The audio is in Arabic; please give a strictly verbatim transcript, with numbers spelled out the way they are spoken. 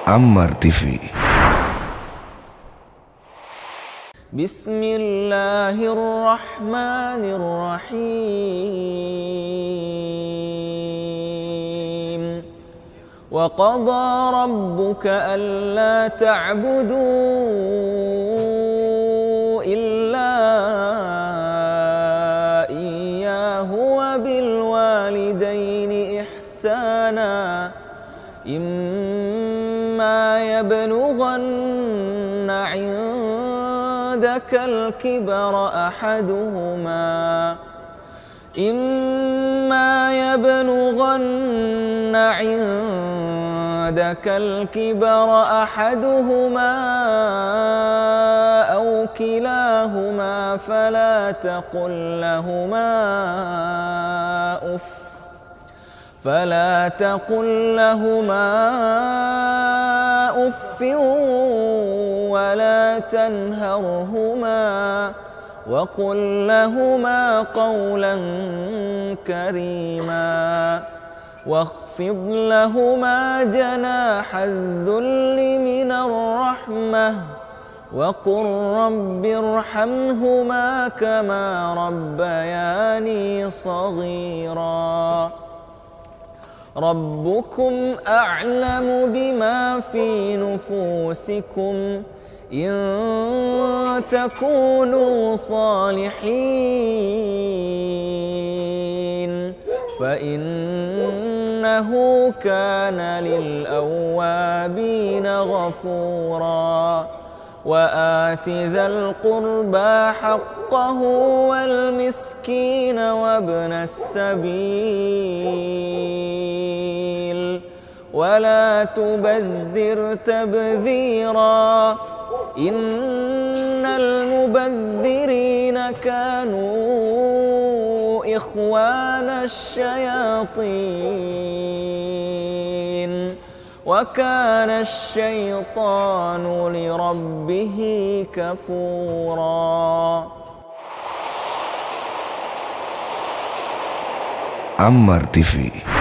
Ammar T V. بسم الله الرحمن الرحيم وقضى ربك ألا تعبدوا إلا إياه وبالوالدين إحسانا إما يبلغن عندك الكبر أحدهما إما يبلغن عندك الكبر أحدهما أو كلاهما فلا تقل لهما أف فلا تقل لهما أف ولا تنهرهما وقل لهما قولا كريما واخفض لهما جناح الذل من الرحمة وقل رب ارحمهما كما ربياني صغيرا ربكم أعلم بما في نفوسكم إن تكونوا صالحين فإنه كان للأوابين غفورا وآت ذا القربى حقه والمسكين وابن السبيل ولا تبذر تبذيرا إن المبذرين كانوا إخوان الشياطين وكان الشيطان لربه كفورا. Ammar T V.